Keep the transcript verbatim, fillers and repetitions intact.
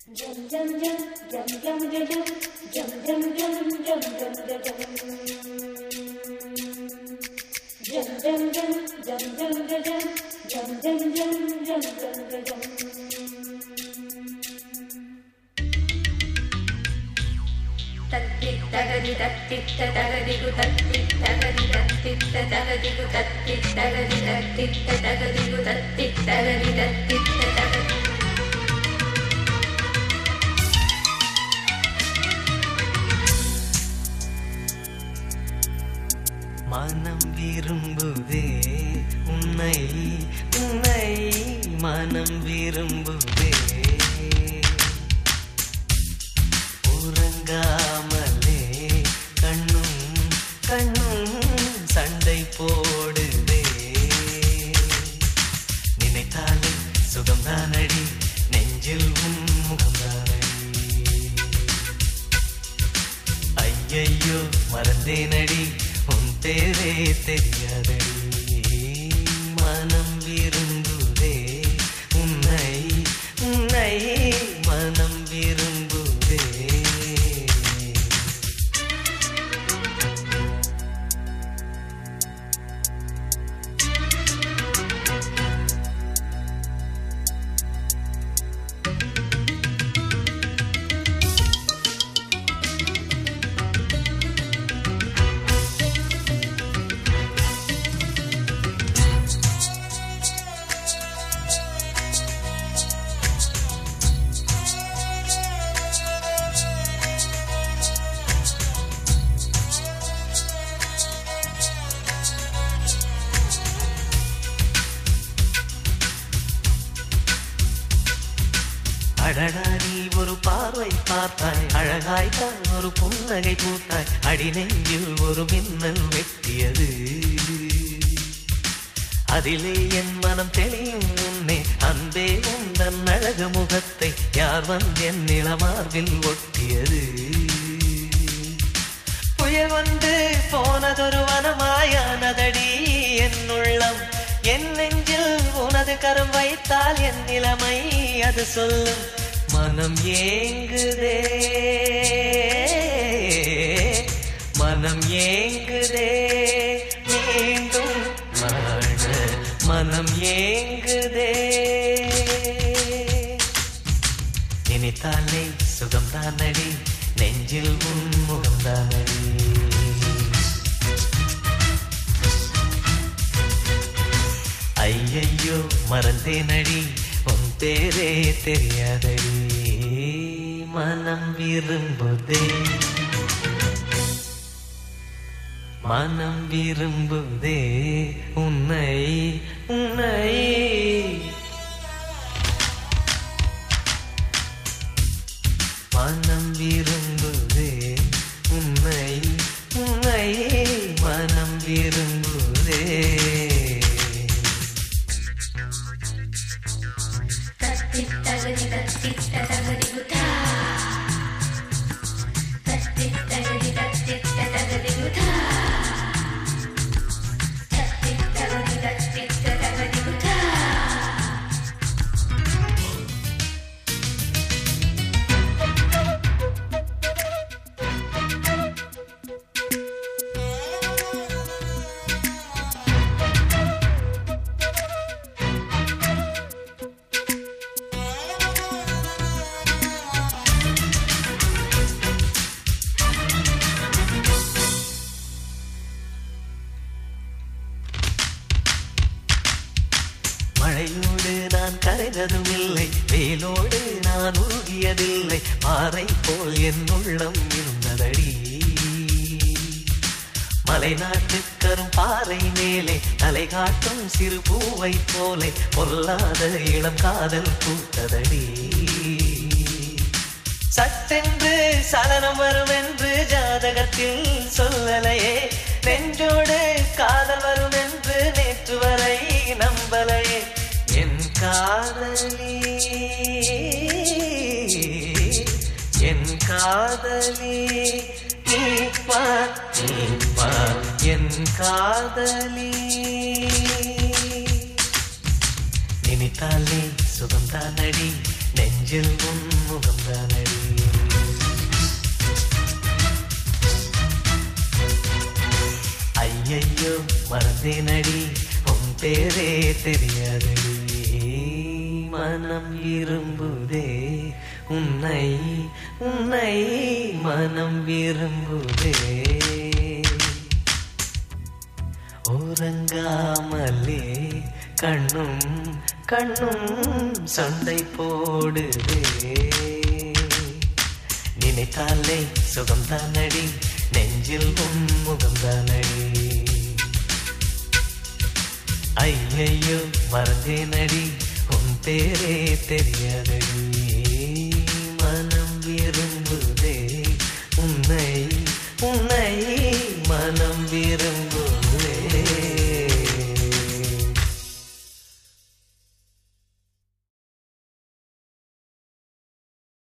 மனம் விரும்புதே உன்னை உன்னை மனம் விரும்புதே உறங்காமலே கண்ணும் கண்ணும் சண்டை போடுதே நினைத்தாலே சுகம்தானடி நெஞ்சில் உன் முகம்தானடி ஐயையோ மறந்தேனடி உன் பேரே தெரியாதடி மனம் விரும்புதே உன்னை உன்னை மனம் விரும்புதே அடடா நீ ஒரு பார்வை பார்த்தாய் அழகாய்த்தான் ஒரு புன்னகை பூத்தாய் அடி நெஞ்சில் ஒரு மின்னல் வெட்டியது அதிலே என் மனம் தெளியும் முன்னே அன்பே உந்தன் அழகு முகத்தை யார் வந்து என் நிலமார்பில் ஒட்டியது புயல் வந்து போனதொரு வனமாயானதடி என் உள்ளம் என் நெஞ்சில் உனது கரம் வைத்தால் என் நிலைமை அது சொல்லும் மனம் ஏங்குதே மனம் ஏங்குதே மீண்டும் வாழ மனம் ஏங்குதே நினைத்தாலே சுகம்தானடி நெஞ்சில் உன் முகம்தானடி ஐயையோ மறந்தேனடி உன் பேரே தெரியாதடி மனம் விரும்புதே மனம் விரும்புதே உன்னை உன்னை மனம் விரும்புதே உன்னை உன்னை மனம் விரும்புதே மழையோடு நான் கரைந்ததும் இல்லை வேலோடு நான் உருகியதில்லை பாறை போல் என் உள்ளம் இருந்ததடி மலைநாட்டு கரும் பாறை மேலே தலை காட்டும் சிறு பூவை போலே பொல்லாத இளம் காதல் பூத்ததடி சட்டென்று சலனம் வரும் என்று ஜாதகத்தில் சொல்லலையே நெஞ்சோடு காதல் வரும் என்று நேற்று வரை நம்பலையே என் காதலி என் காதலி நீ பார் நீ பார் என் காதலி நினைத்தாலே சுகம்தானடி நெஞ்சில் உன் முகம்தானடி. ஐயையோ மறந்தேனடி உன் பேரே தெரியாதடி. மனம் விரும்புதே உன்னை உன்னை மனம் விரும்புதே. உறங்காமலே கண்ணும் கண்ணும் சண்டை போடுதே. நினைத்தாலே சுகம்தானடி நெஞ்சில் உன் முகம்தானடி. ஐயையோ மறந்தேனடி உன் பேரே தெரியாதடி. மனம் விரும்புதே உன்னை உன்னை மனம் விரும்பு